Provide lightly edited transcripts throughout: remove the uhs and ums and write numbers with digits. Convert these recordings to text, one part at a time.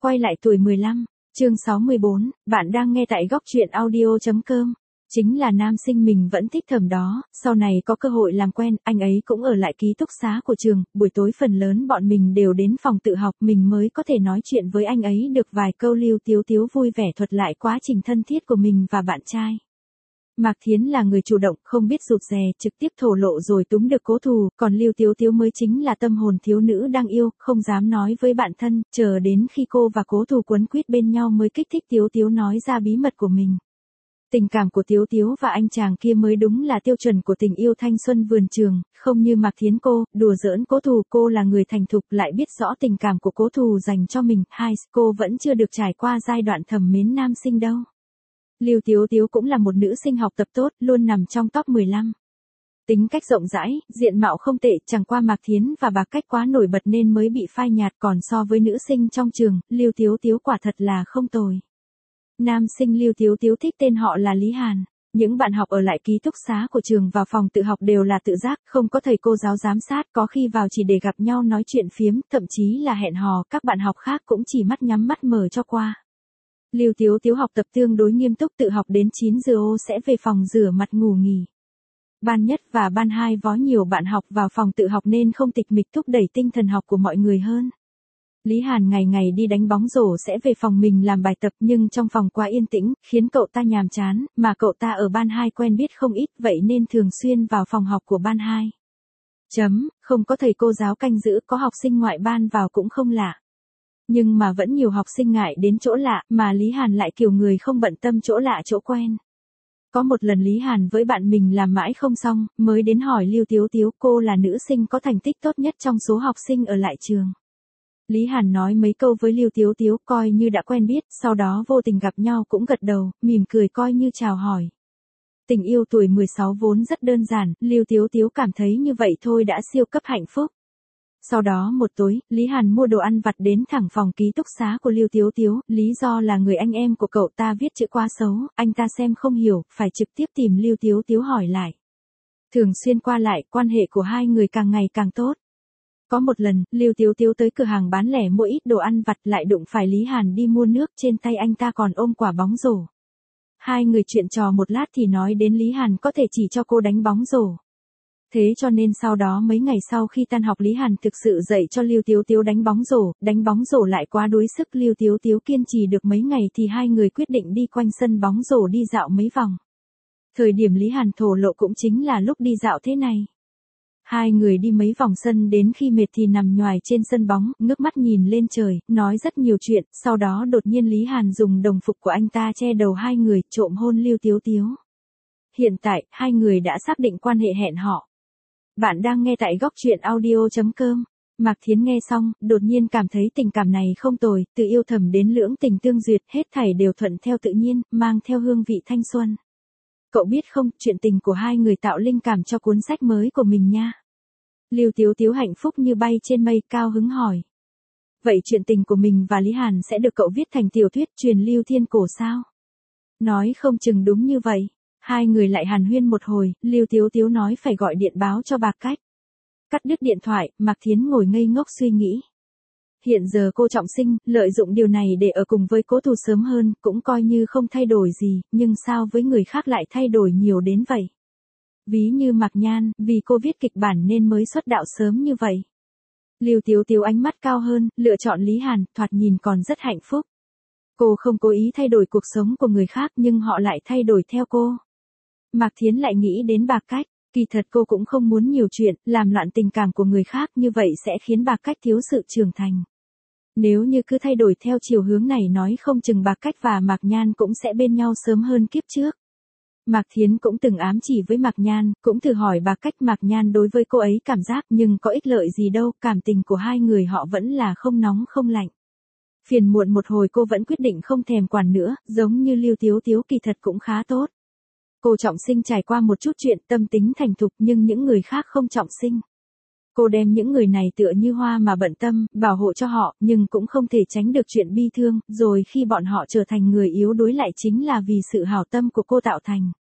Quay lại tuổi 15, chương 64, bạn đang nghe tại góc truyện audio.com. Chính là nam sinh mình vẫn thích thầm đó, sau này có cơ hội làm quen, anh ấy cũng ở lại ký túc xá của trường, buổi tối phần lớn bọn mình đều đến phòng tự học, mình mới có thể nói chuyện với anh ấy được vài câu. Lưu Tiếu Tiếu vui vẻ thuật lại quá trình thân thiết của mình và bạn trai. Mạc Thiến là người chủ động, không biết rụt rè, trực tiếp thổ lộ rồi túm được Cố Thù, còn Lưu Tiếu Tiếu mới chính là tâm hồn thiếu nữ đang yêu, không dám nói với bạn thân, chờ đến khi cô và Cố Thù quấn quýt bên nhau mới kích thích Tiếu Tiếu nói ra bí mật của mình. Tình cảm của Tiếu Tiếu và anh chàng kia mới đúng là tiêu chuẩn của tình yêu thanh xuân vườn trường, không như Mạc Thiến cô, đùa giỡn Cố Thù, cô là người thành thục lại biết rõ tình cảm của Cố Thù dành cho mình, cô vẫn chưa được trải qua giai đoạn thầm mến nam sinh đâu. Lưu Tiếu Tiếu cũng là một nữ sinh học tập tốt, luôn nằm trong top 15. Tính cách rộng rãi, diện mạo không tệ, chẳng qua Mạc Thiến và Bạc Cách quá nổi bật nên mới bị phai nhạt, còn so với nữ sinh trong trường, Lưu Tiếu Tiếu quả thật là không tồi. Nam sinh Lưu Tiếu Tiếu thích tên họ là Lý Hàn. Những bạn học ở lại ký túc xá của trường vào phòng tự học đều là tự giác, không có thầy cô giáo giám sát, có khi vào chỉ để gặp nhau nói chuyện phiếm, thậm chí là hẹn hò, các bạn học khác cũng chỉ mắt nhắm mắt mở cho qua. Lưu Tiếu Tiếu học tập tương đối nghiêm túc, tự học đến 9 giờ sẽ về phòng rửa mặt ngủ nghỉ. Ban nhất và ban 2 vó nhiều bạn học vào phòng tự học nên không tịch mịch, thúc đẩy tinh thần học của mọi người hơn. Lý Hàn ngày ngày đi đánh bóng rổ sẽ về phòng mình làm bài tập, nhưng trong phòng quá yên tĩnh, khiến cậu ta nhàm chán, mà cậu ta ở ban 2 quen biết không ít, vậy nên thường xuyên vào phòng học của ban 2. Không có thầy cô giáo canh giữ, có học sinh ngoại ban vào cũng không lạ. Nhưng mà vẫn nhiều học sinh ngại đến chỗ lạ, mà Lý Hàn lại kiểu người không bận tâm chỗ lạ chỗ quen. Có một lần Lý Hàn với bạn mình làm mãi không xong, mới đến hỏi Lưu Tiếu Tiếu, cô là nữ sinh có thành tích tốt nhất trong số học sinh ở lại trường. Lý Hàn nói mấy câu với Lưu Tiếu Tiếu coi như đã quen biết, sau đó vô tình gặp nhau cũng gật đầu, mỉm cười coi như chào hỏi. Tình yêu tuổi 16 vốn rất đơn giản, Lưu Tiếu Tiếu cảm thấy như vậy thôi đã siêu cấp hạnh phúc. Sau đó một tối, Lý Hàn mua đồ ăn vặt đến thẳng phòng ký túc xá của Lưu Tiếu Tiếu, lý do là người anh em của cậu ta viết chữ quá xấu, anh ta xem không hiểu, phải trực tiếp tìm Lưu Tiếu Tiếu hỏi lại. Thường xuyên qua lại, quan hệ của hai người càng ngày càng tốt. Có một lần, Lưu Tiếu Tiếu tới cửa hàng bán lẻ mua ít đồ ăn vặt lại đụng phải Lý Hàn đi mua nước, trên tay anh ta còn ôm quả bóng rổ. Hai người chuyện trò một lát thì nói đến Lý Hàn có thể chỉ cho cô đánh bóng rổ. Thế cho nên sau đó mấy ngày sau khi tan học Lý Hàn thực sự dạy cho Lưu Tiếu Tiếu đánh bóng rổ lại quá đuối sức, Lưu Tiếu Tiếu kiên trì được mấy ngày thì hai người quyết định đi quanh sân bóng rổ đi dạo mấy vòng. Thời điểm Lý Hàn thổ lộ cũng chính là lúc đi dạo thế này. Hai người đi mấy vòng sân đến khi mệt thì nằm nhoài trên sân bóng, ngước mắt nhìn lên trời, nói rất nhiều chuyện, sau đó đột nhiên Lý Hàn dùng đồng phục của anh ta che đầu hai người, trộm hôn Lưu Tiếu Tiếu. Hiện tại, hai người đã xác định quan hệ hẹn hò. Bạn đang nghe tại góc truyện audio.com. Mạc Thiến nghe xong, đột nhiên cảm thấy tình cảm này không tồi, từ yêu thầm đến lưỡng tình tương duyệt, hết thảy đều thuận theo tự nhiên, mang theo hương vị thanh xuân. Cậu biết không, chuyện tình của hai người tạo linh cảm cho cuốn sách mới của mình nha. Lưu Tiếu Tiếu hạnh phúc như bay trên mây, cao hứng hỏi. Vậy chuyện tình của mình và Lý Hàn sẽ được cậu viết thành tiểu thuyết truyền lưu thiên cổ sao? Nói không chừng đúng như vậy. Hai người lại hàn huyên một hồi, Lưu Tiếu Tiếu nói phải gọi điện báo cho Bạc Cách. Cắt đứt điện thoại, Mạc Thiến ngồi ngây ngốc suy nghĩ. Hiện giờ cô trọng sinh, lợi dụng điều này để ở cùng với Cố Thù sớm hơn, cũng coi như không thay đổi gì, nhưng sao với người khác lại thay đổi nhiều đến vậy? Ví như Mạc Nhan, vì cô viết kịch bản nên mới xuất đạo sớm như vậy. Lưu Tiếu Tiếu ánh mắt cao hơn, lựa chọn Lý Hàn, thoạt nhìn còn rất hạnh phúc. Cô không cố ý thay đổi cuộc sống của người khác nhưng họ lại thay đổi theo cô. Mạc Thiến lại nghĩ đến Bạc Cách, kỳ thật cô cũng không muốn nhiều chuyện, làm loạn tình cảm của người khác như vậy sẽ khiến Bạc Cách thiếu sự trưởng thành. Nếu như cứ thay đổi theo chiều hướng này nói không chừng Bạc Cách và Mạc Nhan cũng sẽ bên nhau sớm hơn kiếp trước. Mạc Thiến cũng từng ám chỉ với Mạc Nhan, cũng thử hỏi Bạc Cách Mạc Nhan đối với cô ấy cảm giác nhưng có ích lợi gì đâu, cảm tình của hai người họ vẫn là không nóng không lạnh. Phiền muộn một hồi cô vẫn quyết định không thèm quản nữa, giống như Lưu Tiếu Tiếu kỳ thật cũng khá tốt. Cô trọng sinh trải qua một chút chuyện tâm tính thành thục nhưng những người khác không trọng sinh. Cô đem những người này tựa như hoa mà bận tâm, bảo hộ cho họ, nhưng cũng không thể tránh được chuyện bi thương, rồi khi bọn họ trở thành người yếu đuối lại chính là vì sự hảo tâm của cô tạo thành.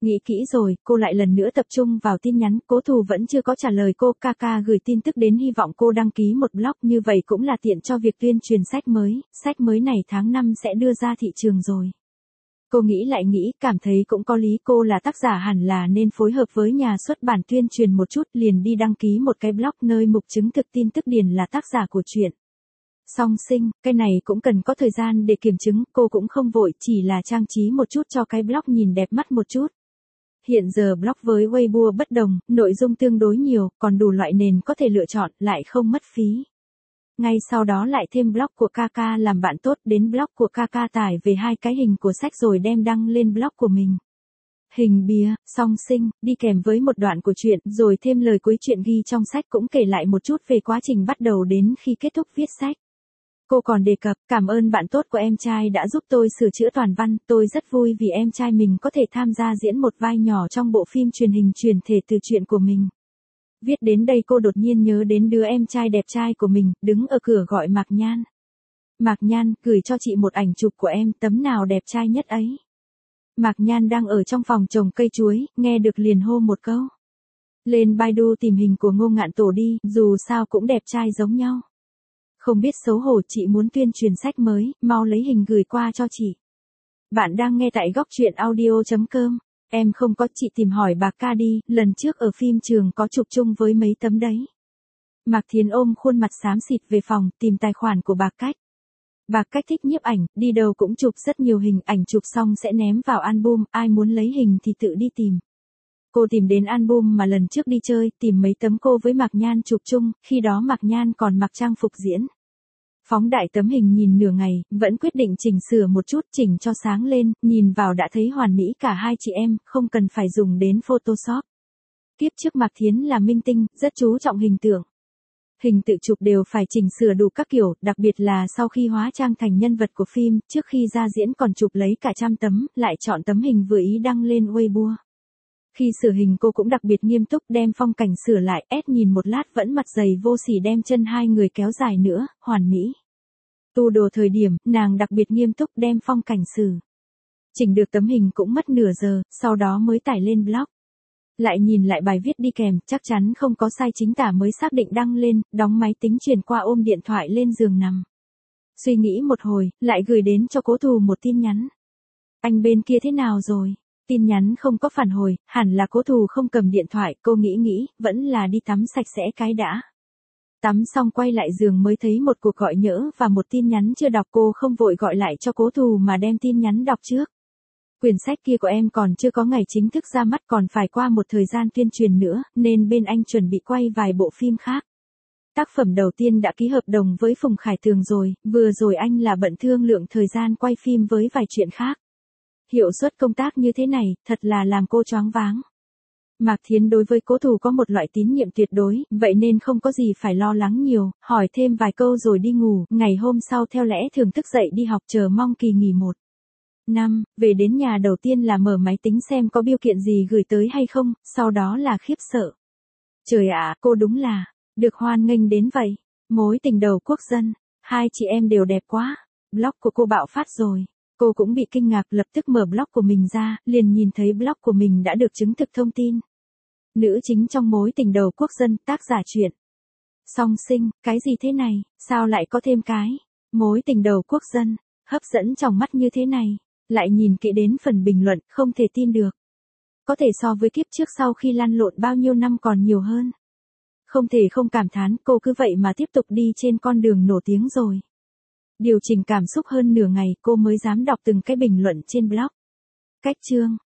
Nghĩ kỹ rồi, cô lại lần nữa tập trung vào tin nhắn, Cố Thù vẫn chưa có trả lời cô, Kaka gửi tin tức đến hy vọng cô đăng ký một blog, như vậy cũng là tiện cho việc tuyên truyền sách mới này tháng 5 sẽ đưa ra thị trường rồi. Cô nghĩ lại nghĩ, cảm thấy cũng có lý, cô là tác giả hẳn là nên phối hợp với nhà xuất bản tuyên truyền một chút, liền đi đăng ký một cái blog nơi mục chứng thực tin tức điền là tác giả của truyện. Song Sinh, cái này cũng cần có thời gian để kiểm chứng, cô cũng không vội, chỉ là trang trí một chút cho cái blog nhìn đẹp mắt một chút. Hiện giờ blog với Weibo bất đồng, nội dung tương đối nhiều, còn đủ loại nền có thể lựa chọn, lại không mất phí. Ngay sau đó lại thêm blog của Kaka làm bạn tốt, đến blog của Kaka tải về 2 cái hình của sách rồi đem đăng lên blog của mình. Hình bìa, Song Sinh, đi kèm với một đoạn của truyện, rồi thêm lời cuối truyện ghi trong sách cũng kể lại một chút về quá trình bắt đầu đến khi kết thúc viết sách. Cô còn đề cập, cảm ơn bạn tốt của em trai đã giúp tôi sửa chữa toàn văn, tôi rất vui vì em trai mình có thể tham gia diễn một vai nhỏ trong bộ phim truyền hình chuyển thể từ truyện của mình. Viết đến đây cô đột nhiên nhớ đến đứa em trai đẹp trai của mình, đứng ở cửa gọi Mạc Nhan. Mạc Nhan, gửi cho chị một ảnh chụp của em, tấm nào đẹp trai nhất ấy. Mạc Nhan đang ở trong phòng trồng cây chuối, nghe được liền hô một câu. Lên Baidu tìm hình của Ngô Ngạn Tổ đi, dù sao cũng đẹp trai giống nhau. Không biết xấu hổ, chị muốn tuyên truyền sách mới, mau lấy hình gửi qua cho chị. Bạn đang nghe tại góc truyện audio.com. Em không có, chị tìm hỏi bà Ca đi, lần trước ở phim trường có chụp chung với mấy tấm đấy. Mạc Thiến ôm khuôn mặt xám xịt về phòng, tìm tài khoản của bà Cách. Bà Cách thích nhiếp ảnh, đi đâu cũng chụp rất nhiều hình, ảnh chụp xong sẽ ném vào album, ai muốn lấy hình thì tự đi tìm. Cô tìm đến album mà lần trước đi chơi, tìm mấy tấm cô với Mạc Nhan chụp chung, khi đó Mạc Nhan còn mặc trang phục diễn. Phóng đại tấm hình nhìn nửa ngày, vẫn quyết định chỉnh sửa một chút, chỉnh cho sáng lên, nhìn vào đã thấy hoàn mỹ cả hai chị em, không cần phải dùng đến Photoshop. Kiếp trước Mạc Thiến là minh tinh, rất chú trọng hình tượng. Hình tự chụp đều phải chỉnh sửa đủ các kiểu, đặc biệt là sau khi hóa trang thành nhân vật của phim, trước khi ra diễn còn chụp lấy cả 100 tấm, lại chọn tấm hình vừa ý đăng lên Weibo. Khi sửa hình cô cũng đặc biệt nghiêm túc đem phong cảnh sửa lại, nhìn một lát vẫn mặt dày vô sỉ đem chân hai người kéo dài nữa, hoàn mỹ. Tu đồ thời điểm, nàng đặc biệt nghiêm túc đem phong cảnh sửa. Chỉnh được tấm hình cũng mất nửa giờ, sau đó mới tải lên blog. Lại nhìn lại bài viết đi kèm, chắc chắn không có sai chính tả mới xác định đăng lên, đóng máy tính truyền qua ôm điện thoại lên giường nằm. Suy nghĩ một hồi, lại gửi đến cho Cố Thù một tin nhắn. Anh bên kia thế nào rồi? Tin nhắn không có phản hồi, hẳn là Cố Thù không cầm điện thoại, cô nghĩ, vẫn là đi tắm sạch sẽ cái đã. Tắm xong quay lại giường mới thấy một cuộc gọi nhỡ và một tin nhắn chưa đọc, cô không vội gọi lại cho Cố Thù mà đem tin nhắn đọc trước. Quyển sách kia của em còn chưa có ngày chính thức ra mắt, còn phải qua một thời gian tuyên truyền nữa, nên bên anh chuẩn bị quay vài bộ phim khác. Tác phẩm đầu tiên đã ký hợp đồng với Phùng Khải Tường rồi, vừa rồi anh là bận thương lượng thời gian quay phim với vài chuyện khác. Hiệu suất công tác như thế này, thật là làm cô choáng váng. Mạc Thiến đối với Cố Thù có một loại tín nhiệm tuyệt đối, vậy nên không có gì phải lo lắng nhiều, hỏi thêm vài câu rồi đi ngủ, ngày hôm sau theo lẽ thường thức dậy đi học, chờ mong kỳ nghỉ 1 năm, về đến nhà đầu tiên là mở máy tính xem có bưu kiện gì gửi tới hay không, sau đó là khiếp sợ. Trời ạ, cô đúng là, được hoan nghênh đến vậy, mối tình đầu quốc dân, hai chị em đều đẹp quá, blog của cô bạo phát rồi. Cô cũng bị kinh ngạc, lập tức mở blog của mình ra, liền nhìn thấy blog của mình đã được chứng thực thông tin. Nữ chính trong mối tình đầu quốc dân, tác giả truyện Song Sinh, cái gì thế này, sao lại có thêm cái mối tình đầu quốc dân, hấp dẫn trong mắt như thế này, lại nhìn kỹ đến phần bình luận, không thể tin được. Có thể so với kiếp trước sau khi lăn lộn bao nhiêu năm còn nhiều hơn. Không thể không cảm thán, cô cứ vậy mà tiếp tục đi trên con đường nổi tiếng rồi. Điều chỉnh cảm xúc hơn nửa ngày cô mới dám đọc từng cái bình luận trên blog. Cách chương